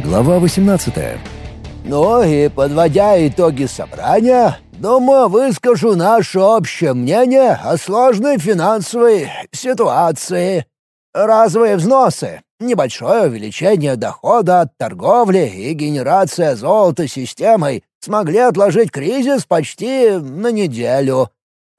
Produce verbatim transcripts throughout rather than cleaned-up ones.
Глава восемнадцатая. Ну и, подводя итоги собрания, думаю, выскажу наше общее мнение о сложной финансовой ситуации. Разовые взносы, небольшое увеличение дохода от торговли и генерация золота системой смогли отложить кризис почти на неделю.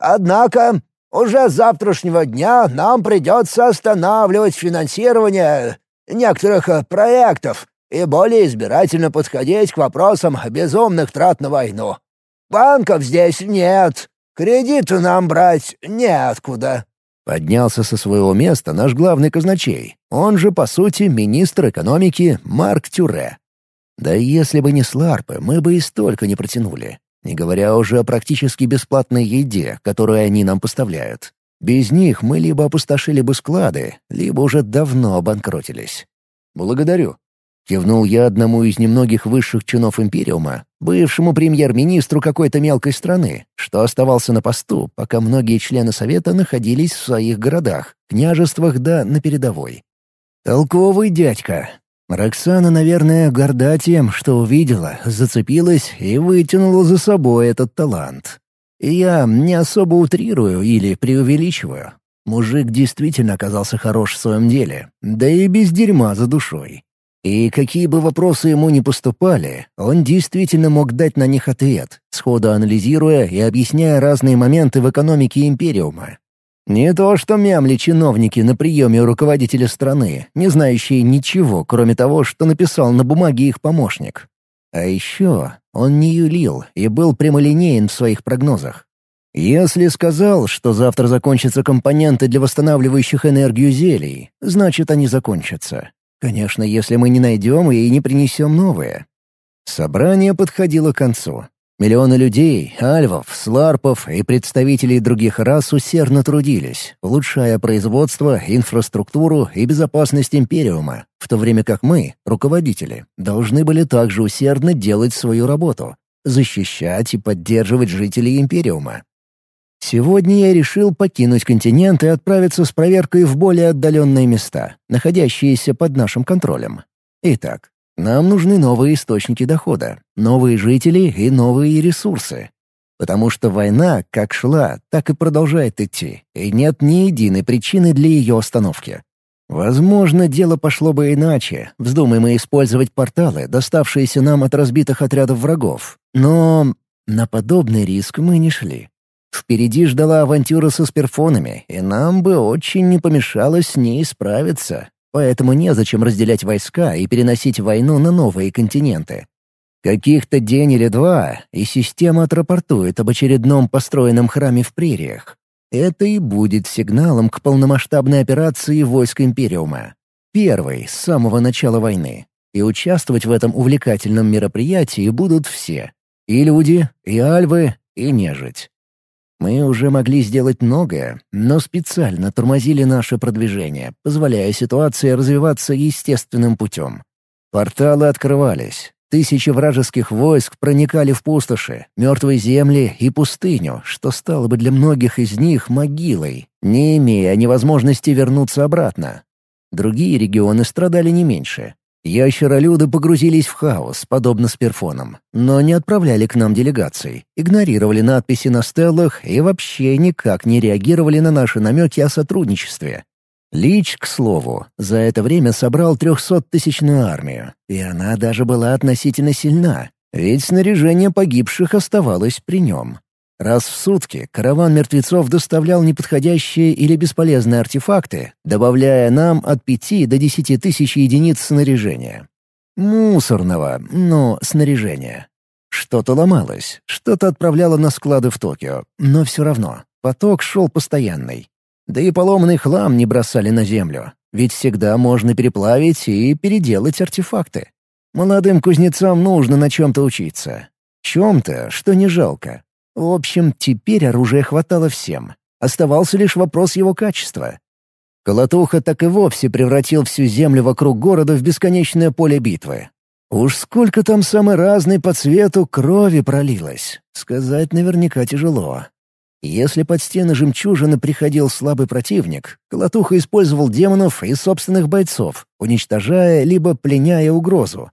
Однако уже с завтрашнего дня нам придется останавливать финансирование некоторых э, проектов и более избирательно подходить к вопросам безумных трат на войну. Банков здесь нет, кредиты нам брать неоткуда». Поднялся со своего места наш главный казначей, он же, по сути, министр экономики Марк Тюре. Да если бы не сларпы, мы бы и столько не протянули, не говоря уже о практически бесплатной еде, которую они нам поставляют. Без них мы либо опустошили бы склады, либо уже давно обанкротились. «Благодарю», — кивнул я одному из немногих высших чинов Империума, бывшему премьер-министру какой-то мелкой страны, что оставался на посту, пока многие члены Совета находились в своих городах, княжествах да на передовой. Толковый дядька. Роксана, наверное, горда тем, что увидела, зацепилась и вытянула за собой этот талант. И я не особо утрирую или преувеличиваю. Мужик действительно оказался хорош в своем деле, да и без дерьма за душой. И какие бы вопросы ему ни поступали, он действительно мог дать на них ответ, сходу анализируя и объясняя разные моменты в экономике Империума. Не то что мямли-чиновники на приеме у руководителя страны, не знающие ничего, кроме того, что написал на бумаге их помощник. А еще он не юлил и был прямолинеен в своих прогнозах. Если сказал, что завтра закончатся компоненты для восстанавливающих энергию зелий, значит, они закончатся. Конечно, если мы не найдем и не принесем новые. Собрание подходило к концу. Миллионы людей, альвов, сларпов и представителей других рас усердно трудились, улучшая производство, инфраструктуру и безопасность Империума, в то время как мы, руководители, должны были также усердно делать свою работу — защищать и поддерживать жителей Империума. Сегодня я решил покинуть континент и отправиться с проверкой в более отдаленные места, находящиеся под нашим контролем. Итак, нам нужны новые источники дохода, новые жители и новые ресурсы. Потому что война как шла, так и продолжает идти, и нет ни единой причины для ее остановки. Возможно, дело пошло бы иначе, вздумаем мы использовать порталы, доставшиеся нам от разбитых отрядов врагов. Но на подобный риск мы не шли. Впереди ждала авантюра со сперфонами, и нам бы очень не помешало с ней справиться. Поэтому незачем разделять войска и переносить войну на новые континенты. Каких-то день или два, и система отрапортует об очередном построенном храме в прериях. Это и будет сигналом к полномасштабной операции войск Империума. Первой с самого начала войны. И участвовать в этом увлекательном мероприятии будут все. И люди, и альвы, и нежить. Мы уже могли сделать многое, но специально тормозили наше продвижение, позволяя ситуации развиваться естественным путем. Порталы открывались, тысячи вражеских войск проникали в пустоши, мертвые земли и пустыню, что стало бы для многих из них могилой, не имея ни возможности вернуться обратно. Другие регионы страдали не меньше. Ящеролюды погрузились в хаос, подобно сперфонам, но не отправляли к нам делегаций, игнорировали надписи на стеллах и вообще никак не реагировали на наши намеки о сотрудничестве. Лич, к слову, за это время собрал трехсоттысячную армию, и она даже была относительно сильна, ведь снаряжение погибших оставалось при нем. Раз в сутки караван мертвецов доставлял неподходящие или бесполезные артефакты, добавляя нам от пяти до десяти тысяч единиц снаряжения. Мусорного, но снаряжения. Что-то ломалось, что-то отправляло на склады в Токио, но все равно поток шел постоянный. Да и поломанный хлам не бросали на землю, ведь всегда можно переплавить и переделать артефакты. Молодым кузнецам нужно на чем-то учиться. Чем-то, что не жалко. В общем, теперь оружия хватало всем. Оставался лишь вопрос его качества. Колотуха так и вовсе превратил всю землю вокруг города в бесконечное поле битвы. Уж сколько там самой разной по цвету крови пролилось, сказать наверняка тяжело. Если под стены жемчужины приходил слабый противник, Колотуха использовал демонов и собственных бойцов, уничтожая либо пленяя угрозу.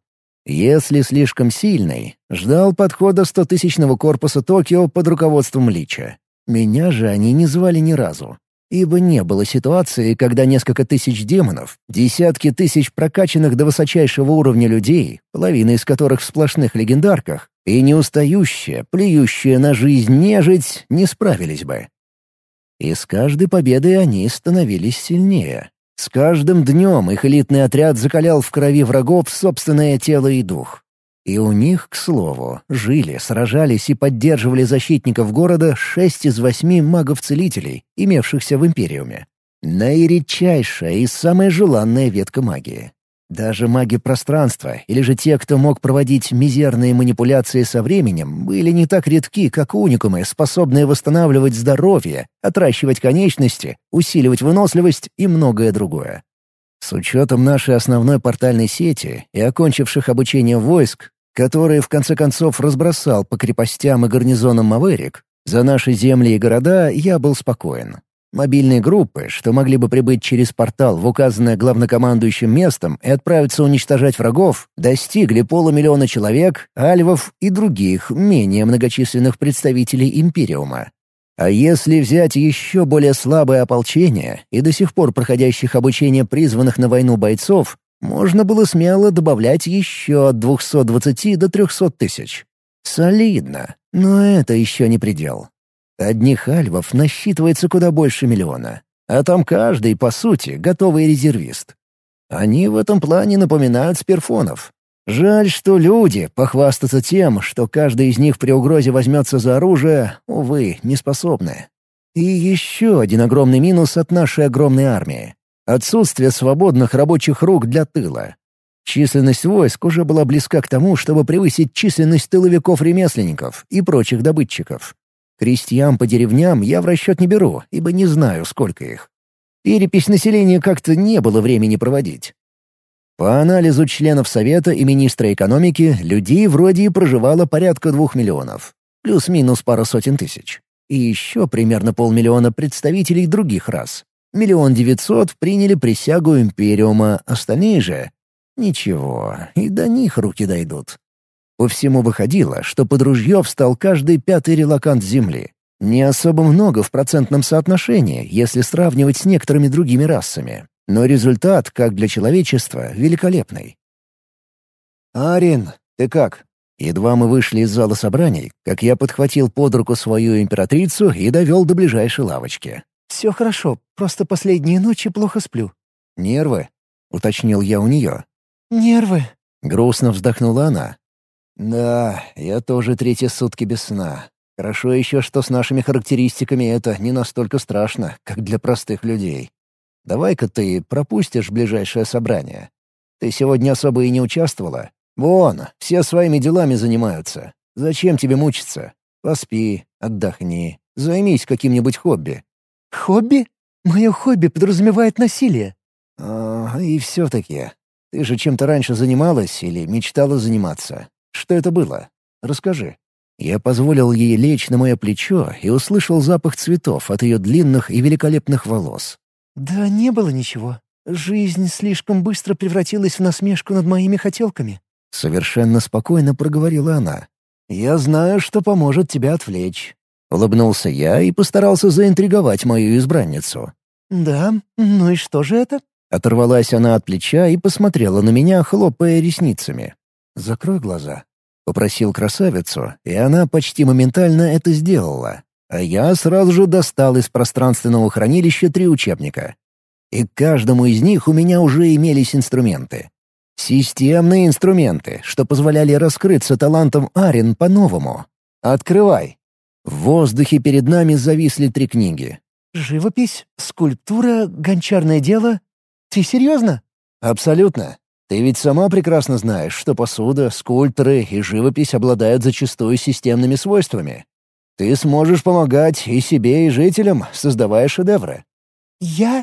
Если слишком сильный, ждал подхода стотысячного корпуса Токио под руководством Лича. Меня же они не звали ни разу. Ибо не было ситуации, когда несколько тысяч демонов, десятки тысяч прокачанных до высочайшего уровня людей, половина из которых в сплошных легендарках, и неустающая, плюющая на жизнь нежить не справились бы. И с каждой победой они становились сильнее. С каждым днем их элитный отряд закалял в крови врагов собственное тело и дух. И у них, к слову, жили, сражались и поддерживали защитников города шесть из восьми магов-целителей, имевшихся в Империуме. Наиредчайшая и самая желанная ветка магии. Даже маги пространства, или же те, кто мог проводить мизерные манипуляции со временем, были не так редки, как уникумы, способные восстанавливать здоровье, отращивать конечности, усиливать выносливость и многое другое. С учетом нашей основной портальной сети и окончивших обучение войск, которые в конце концов разбросал по крепостям и гарнизонам Маверик, за наши земли и города я был спокоен. Мобильные группы, что могли бы прибыть через портал в указанное главнокомандующим местом и отправиться уничтожать врагов, достигли полумиллиона человек, альвов и других, менее многочисленных представителей Империума. А если взять еще более слабое ополчение и до сих пор проходящих обучение призванных на войну бойцов, можно было смело добавлять еще от двухсот двадцати до трехсот тысяч. Солидно, но это еще не предел. Одних альвов насчитывается куда больше миллиона, а там каждый, по сути, готовый резервист. Они в этом плане напоминают спирфонов. Жаль, что люди, похвастаться тем, что каждый из них при угрозе возьмется за оружие, увы, не способны. И еще один огромный минус от нашей огромной армии. Отсутствие свободных рабочих рук для тыла. Численность войск уже была близка к тому, чтобы превысить численность тыловиков-ремесленников и прочих добытчиков. Крестьян по деревням я в расчет не беру, ибо не знаю, сколько их. Перепись населения как-то не было времени проводить. По анализу членов Совета и министра экономики, людей вроде и проживало порядка двух миллионов. Плюс-минус пара сотен тысяч. И еще примерно полмиллиона представителей других рас. Миллион девятьсот приняли присягу Империума, остальные же... Ничего, и до них руки дойдут. По всему выходило, что под ружье встал каждый пятый релокант Земли. Не особо много в процентном соотношении, если сравнивать с некоторыми другими расами. Но результат, как для человечества, великолепный. «Арин, ты как?» Едва мы вышли из зала собраний, как я подхватил под руку свою императрицу и довел до ближайшей лавочки. «Все хорошо, просто последние ночи плохо сплю». «Нервы?» — уточнил я у нее. «Нервы?» — грустно вздохнула она. «Да, я тоже третьи сутки без сна. Хорошо еще, что с нашими характеристиками это не настолько страшно, как для простых людей. Давай-ка ты пропустишь ближайшее собрание. Ты сегодня особо и не участвовала. Вон, все своими делами занимаются. Зачем тебе мучиться? Поспи, отдохни, займись каким-нибудь хобби». «Хобби? Мое хобби подразумевает насилие». А, и все-таки. Ты же чем-то раньше занималась или мечтала заниматься? Что это было? Расскажи». Я позволил ей лечь на мое плечо и услышал запах цветов от ее длинных и великолепных волос. «Да не было ничего. Жизнь слишком быстро превратилась в насмешку над моими хотелками». Совершенно спокойно проговорила она. «Я знаю, что поможет тебя отвлечь». Улыбнулся я и постарался заинтриговать мою избранницу. «Да? Ну и что же это?» Оторвалась она от плеча и посмотрела на меня, хлопая ресницами. «Закрой глаза», — попросил красавицу, и она почти моментально это сделала. А я сразу же достал из пространственного хранилища три учебника. И к каждому из них у меня уже имелись инструменты. Системные инструменты, что позволяли раскрыться талантам Арин по-новому. «Открывай». В воздухе перед нами зависли три книги. «Живопись, скульптура, гончарное дело. Ты серьезно?» «Абсолютно. Ты ведь сама прекрасно знаешь, что посуда, скульпторы и живопись обладают зачастую системными свойствами. Ты сможешь помогать и себе, и жителям, создавая шедевры». «Я?»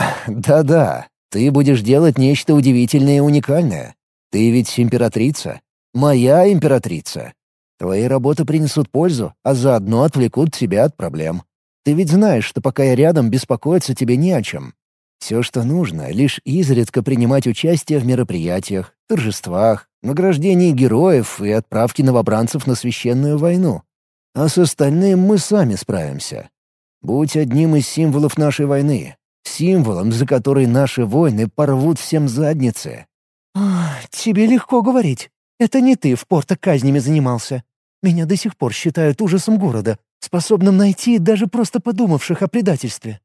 «Да-да, ты будешь делать нечто удивительное и уникальное. Ты ведь императрица. Моя императрица. Твои работы принесут пользу, а заодно отвлекут тебя от проблем. Ты ведь знаешь, что пока я рядом, беспокоиться тебе не о чем. Все, что нужно, лишь изредка принимать участие в мероприятиях, торжествах, награждении героев и отправке новобранцев на священную войну. А с остальным мы сами справимся. Будь одним из символов нашей войны, символом, за который наши воины порвут всем задницы. «Тебе легко говорить. Это не ты в порто казнями занимался. Меня до сих пор считают ужасом города, способным найти даже просто подумавших о предательстве».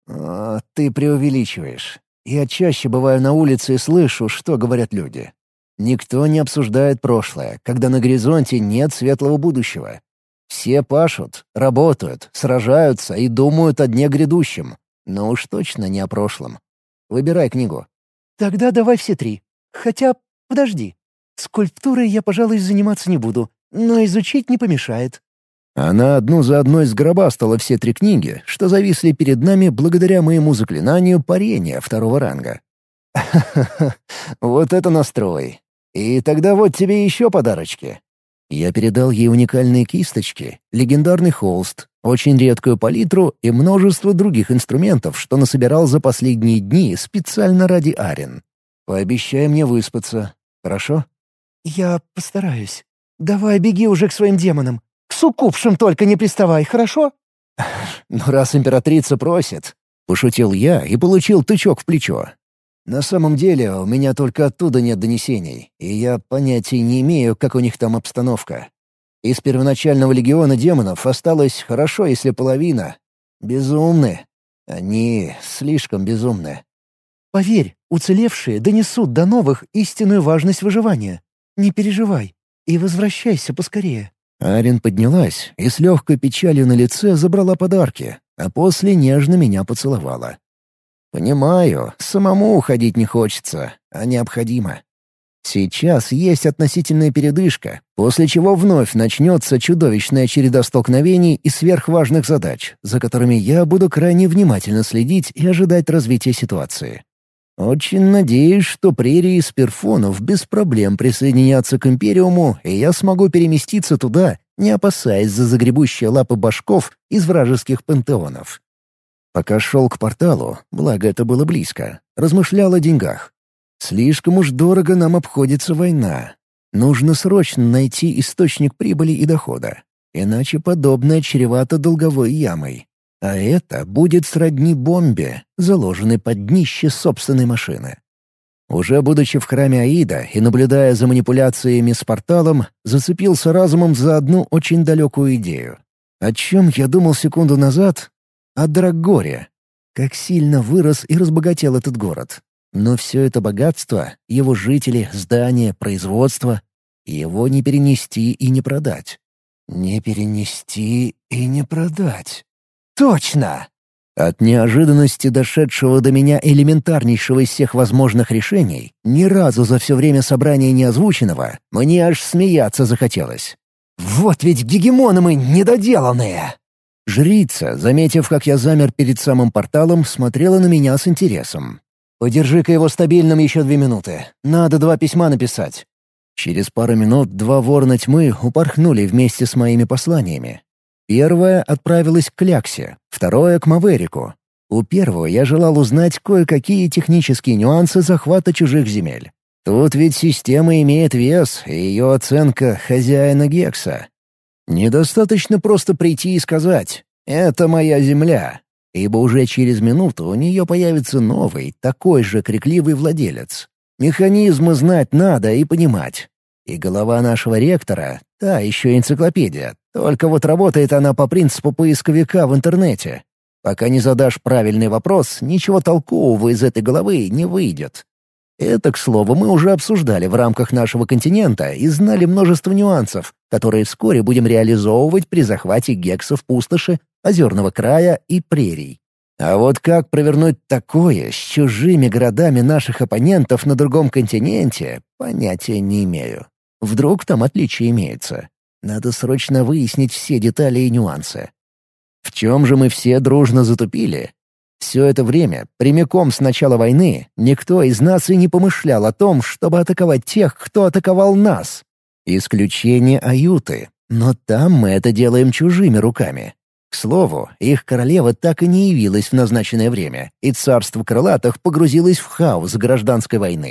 А, «Ты преувеличиваешь. Я чаще бываю на улице и слышу, что говорят люди. Никто не обсуждает прошлое, когда на горизонте нет светлого будущего. Все пашут, работают, сражаются и думают о дне грядущем. Но уж точно не о прошлом. Выбирай книгу». «Тогда давай все три. Хотя, подожди. Скульптурой я, пожалуй, заниматься не буду, но изучить не помешает». Она одну за одной сгробастала все три книги, что зависли перед нами благодаря моему заклинанию парения второго ранга. «Ха-ха-ха, вот это настрой. И тогда вот тебе еще подарочки». Я передал ей уникальные кисточки, легендарный холст, очень редкую палитру и множество других инструментов, что насобирал за последние дни специально ради Арен. «Пообещай мне выспаться, хорошо?» «Я постараюсь. Давай беги уже к своим демонам. К суккубшим только не приставай, хорошо?» «Ну, раз императрица просит», — пошутил я и получил тычок в плечо. «На самом деле, у меня только оттуда нет донесений, и я понятия не имею, как у них там обстановка. Из первоначального легиона демонов осталось хорошо, если половина. Безумны. Они слишком безумны». «Поверь, уцелевшие донесут до новых истинную важность выживания. Не переживай и возвращайся поскорее». Арен поднялась и с легкой печалью на лице забрала подарки, а после нежно меня поцеловала. «Понимаю, самому уходить не хочется, а необходимо. Сейчас есть относительная передышка, после чего вновь начнется чудовищная череда столкновений и сверхважных задач, за которыми я буду крайне внимательно следить и ожидать развития ситуации. Очень надеюсь, что прерии Спирфонов без проблем присоединятся к Империуму, и я смогу переместиться туда, не опасаясь за загребущие лапы башков из вражеских пантеонов. Пока шел к порталу, благо это было близко, размышлял о деньгах. Слишком уж дорого нам обходится война. Нужно срочно найти источник прибыли и дохода, иначе подобное чревато долговой ямой. А это будет сродни бомбе, заложенной под днище собственной машины. Уже будучи в храме Аида и наблюдая за манипуляциями с порталом, зацепился разумом за одну очень далекую идею. О чем я думал секунду назад? О Драгоре. Как сильно вырос и разбогател этот город. Но все это богатство, его жители, здания, производство, его не перенести и не продать. Не перенести и не продать. Точно! От неожиданности дошедшего до меня элементарнейшего из всех возможных решений, ни разу за все время собрания неозвученного, мне аж смеяться захотелось. Вот ведь гегемоны мы недоделанные! Жрица, заметив, как я замер перед самым порталом, смотрела на меня с интересом. «Подержи-ка его стабильным еще две минуты. Надо два письма написать». Через пару минут два ворона тьмы упорхнули вместе с моими посланиями. Первое отправилось к Кляксе, второе — к Маверику. У первого я желал узнать кое-какие технические нюансы захвата чужих земель. Тут ведь система имеет вес, и ее оценка — хозяина Гекса. Недостаточно просто прийти и сказать «это моя земля», ибо уже через минуту у нее появится новый, такой же крикливый владелец. Механизмы знать надо и понимать. И голова нашего ректора — та еще энциклопедия, только вот работает она по принципу поисковика в интернете. Пока не задашь правильный вопрос, ничего толкового из этой головы не выйдет. Это, к слову, мы уже обсуждали в рамках нашего континента и знали множество нюансов, которые вскоре будем реализовывать при захвате гексов пустоши, озерного края и прерий. А вот как провернуть такое с чужими городами наших оппонентов на другом континенте, понятия не имею. Вдруг там отличия имеются. Надо срочно выяснить все детали и нюансы. В чем же мы все дружно затупили? Все это время, прямиком с начала войны, никто из нас и не помышлял о том, чтобы атаковать тех, кто атаковал нас. Исключение Аюты, но там мы это делаем чужими руками. К слову, их королева так и не явилась в назначенное время, и царство крылатых погрузилось в хаос гражданской войны.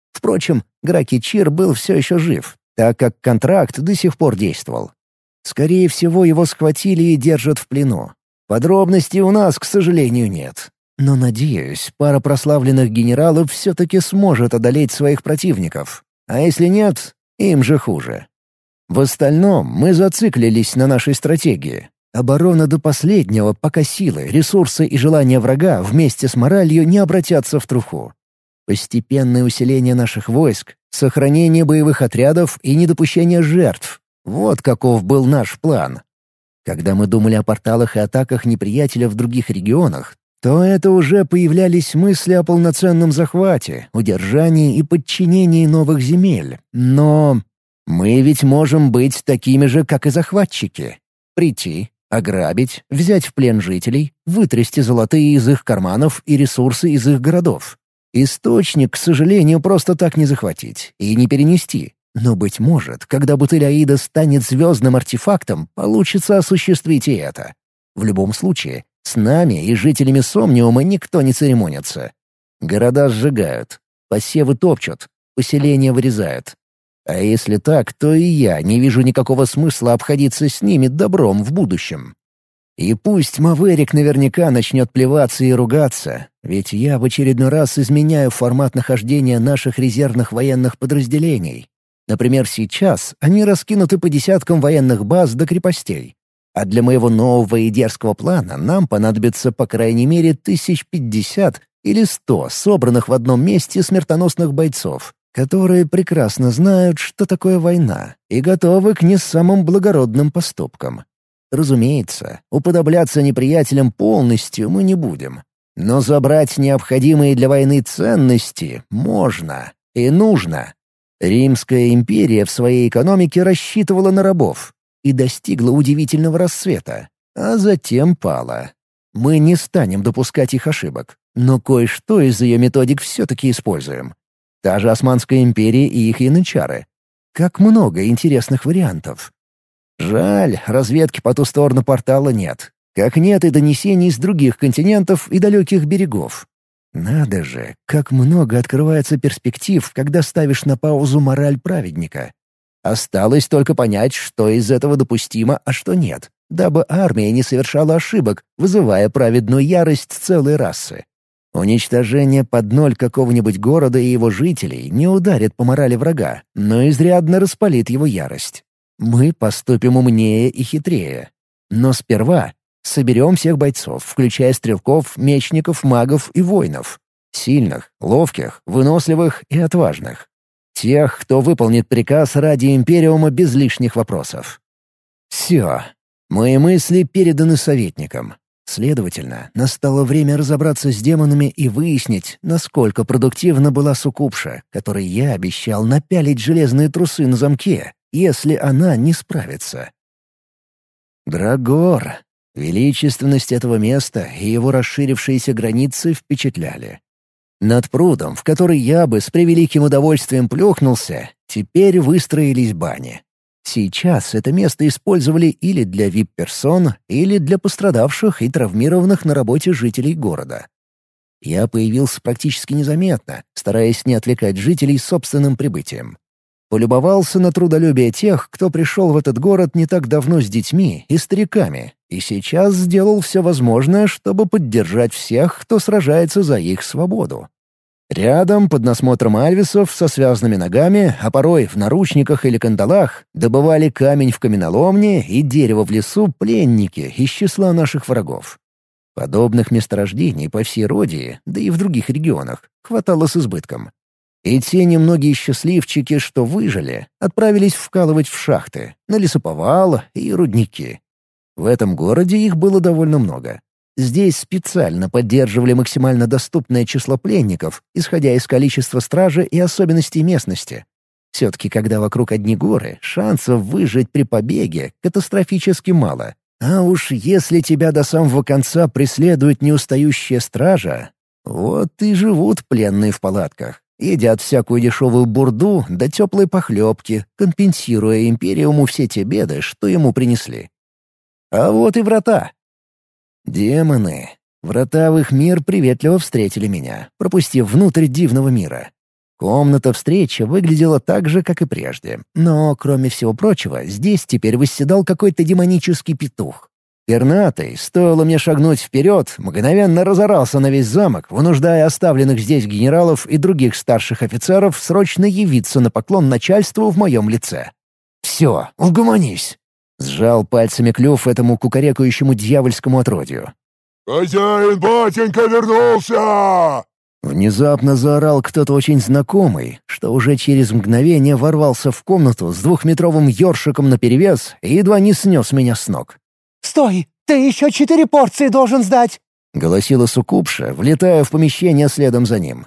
Впрочем, Граки Чир был все еще жив, так как контракт до сих пор действовал. Скорее всего, его схватили и держат в плену. Подробностей у нас, к сожалению, нет. Но, надеюсь, пара прославленных генералов все-таки сможет одолеть своих противников. А если нет, им же хуже. В остальном мы зациклились на нашей стратегии. Оборона до последнего, пока силы, ресурсы и желания врага вместе с моралью не обратятся в труху. Постепенное усиление наших войск, сохранение боевых отрядов и недопущение жертв — вот каков был наш план. Когда мы думали о порталах и атаках неприятеля в других регионах, то это уже появлялись мысли о полноценном захвате, удержании и подчинении новых земель. Но мы ведь можем быть такими же, как и захватчики. Прийти, ограбить, взять в плен жителей, вытрясти золотые из их карманов и ресурсы из их городов. Источник, к сожалению, просто так не захватить и не перенести. Но, быть может, когда бутыль Аида станет звездным артефактом, получится осуществить и это. В любом случае, с нами и жителями Сомниума никто не церемонится. Города сжигают, посевы топчут, поселения вырезают. А если так, то и я не вижу никакого смысла обходиться с ними добром в будущем. И пусть Маверик наверняка начнет плеваться и ругаться, ведь я в очередной раз изменяю формат нахождения наших резервных военных подразделений. Например, сейчас они раскинуты по десяткам военных баз до крепостей. А для моего нового и дерзкого плана нам понадобится по крайней мере тысяч пятьдесят или сто собранных в одном месте смертоносных бойцов, которые прекрасно знают, что такое война, и готовы к не самым благородным поступкам. Разумеется, уподобляться неприятелям полностью мы не будем. Но забрать необходимые для войны ценности можно и нужно. Римская империя в своей экономике рассчитывала на рабов и достигла удивительного расцвета, а затем пала. Мы не станем допускать их ошибок, но кое-что из ее методик все-таки используем. Та же Османская империя и их янычары. Как много интересных вариантов. Жаль, разведки по ту сторону портала нет. Как нет и донесений с других континентов и далеких берегов. Надо же, как много открывается перспектив, когда ставишь на паузу мораль праведника. Осталось только понять, что из этого допустимо, а что нет, дабы армия не совершала ошибок, вызывая праведную ярость целой расы. Уничтожение под ноль какого-нибудь города и его жителей не ударит по морали врага, но изрядно распалит его ярость. Мы поступим умнее и хитрее. Но сперва соберем всех бойцов, включая стрелков, мечников, магов и воинов. Сильных, ловких, выносливых и отважных. Тех, кто выполнит приказ ради Империума без лишних вопросов. Все. Мои мысли переданы советникам. Следовательно, настало время разобраться с демонами и выяснить, насколько продуктивна была суккубша, которой я обещал напялить железные трусы на замке, если она не справится. Драгор. Величественность этого места и его расширившиеся границы впечатляли. Над прудом, в который я бы с превеликим удовольствием плюхнулся, теперь выстроились бани. Сейчас это место использовали или для вип-персон, или для пострадавших и травмированных на работе жителей города. Я появился практически незаметно, стараясь не отвлекать жителей собственным прибытием. Полюбовался на трудолюбие тех, кто пришел в этот город не так давно с детьми и стариками, и сейчас сделал все возможное, чтобы поддержать всех, кто сражается за их свободу. Рядом, под насмотром альвисов со связанными ногами, а порой в наручниках или кандалах, добывали камень в каменоломне и дерево в лесу пленники из числа наших врагов. Подобных месторождений по всей Родии, да и в других регионах, хватало с избытком. И те немногие счастливчики, что выжили, отправились вкалывать в шахты, на лесоповал и рудники. В этом городе их было довольно много. Здесь специально поддерживали максимально доступное число пленников, исходя из количества стражи и особенностей местности. Все-таки, когда вокруг одни горы, шансов выжить при побеге катастрофически мало. А уж если тебя до самого конца преследует неустающая стража, вот и живут пленные в палатках. Едят всякую дешевую бурду да теплые похлебки, компенсируя Империуму все те беды, что ему принесли. А вот и врата. Демоны. Врата в их мир приветливо встретили меня, пропустив внутрь дивного мира. Комната встречи выглядела так же, как и прежде. Но, кроме всего прочего, здесь теперь восседал какой-то демонический петух. Пернатый, стоило мне шагнуть вперед, мгновенно разорался на весь замок, вынуждая оставленных здесь генералов и других старших офицеров срочно явиться на поклон начальству в моем лице. «Все, угомонись!» — сжал пальцами клюв этому кукарекающему дьявольскому отродью. «Хозяин, батенька вернулся!» Внезапно заорал кто-то очень знакомый, что уже через мгновение ворвался в комнату с двухметровым ёршиком наперевес и едва не снес меня с ног. «Стой! Ты еще четыре порции должен сдать!» — голосила суккубша, влетая в помещение следом за ним.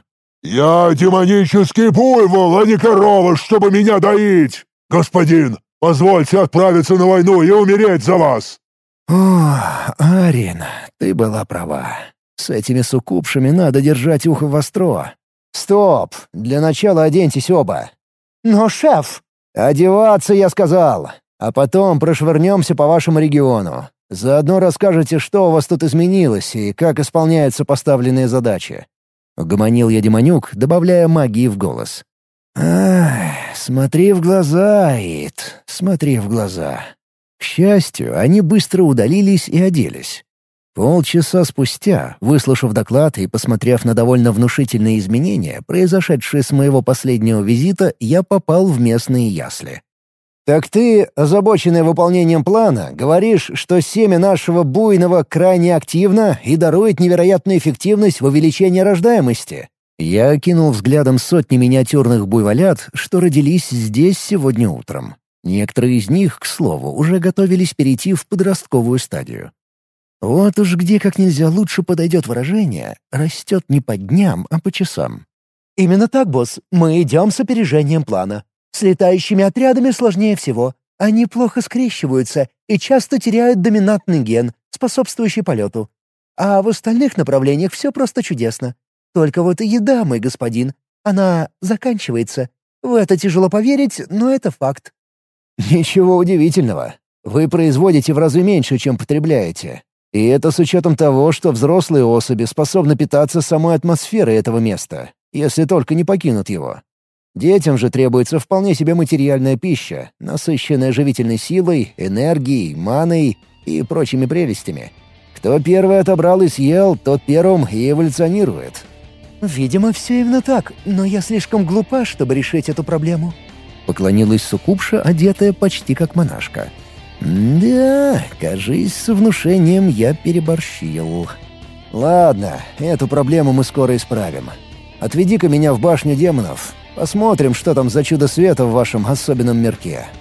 «Я демонический буйвол, а не корова, чтобы меня доить! Господин, позвольте отправиться на войну и умереть за вас!» «О, Арин, ты была права. С этими суккубшами надо держать ухо востро. Стоп! Для начала оденьтесь оба!» «Но, шеф...» «Одеваться, я сказал! А потом прошвырнемся по вашему региону. Заодно расскажете, что у вас тут изменилось и как исполняются поставленные задачи». Угомонил я демонюк, добавляя магии в голос. «Ах, смотри в глаза, Аид, смотри в глаза». К счастью, они быстро удалились и оделись. Полчаса спустя, выслушав доклад и посмотрев на довольно внушительные изменения, произошедшие с моего последнего визита, я попал в местные ясли. «Так ты, озабоченный выполнением плана, говоришь, что семя нашего буйного крайне активно и дарует невероятную эффективность в увеличении рождаемости?» Я окинул взглядом сотни миниатюрных буйволят, что родились здесь сегодня утром. Некоторые из них, к слову, уже готовились перейти в подростковую стадию. Вот уж где как нельзя лучше подойдет выражение «растет не по дням, а по часам». «Именно так, босс. Мы идем с опережением плана. С летающими отрядами сложнее всего. Они плохо скрещиваются и часто теряют доминантный ген, способствующий полету. А в остальных направлениях все просто чудесно. Только вот еда, мой господин, она заканчивается. В это тяжело поверить, но это факт». «Ничего удивительного. Вы производите в разы меньше, чем потребляете. И это с учетом того, что взрослые особи способны питаться самой атмосферой этого места, если только не покинут его. Детям же требуется вполне себе материальная пища, насыщенная живительной силой, энергией, маной и прочими прелестями. Кто первый отобрал и съел, тот первым и эволюционирует». «Видимо, все именно так, но я слишком глупа, чтобы решить эту проблему». Поклонилась суккубша, одетая почти как монашка. «Да, кажись, с внушением я переборщил. Ладно, эту проблему мы скоро исправим. Отведи-ка меня в башню демонов. Посмотрим, что там за чудо света в вашем особенном мирке».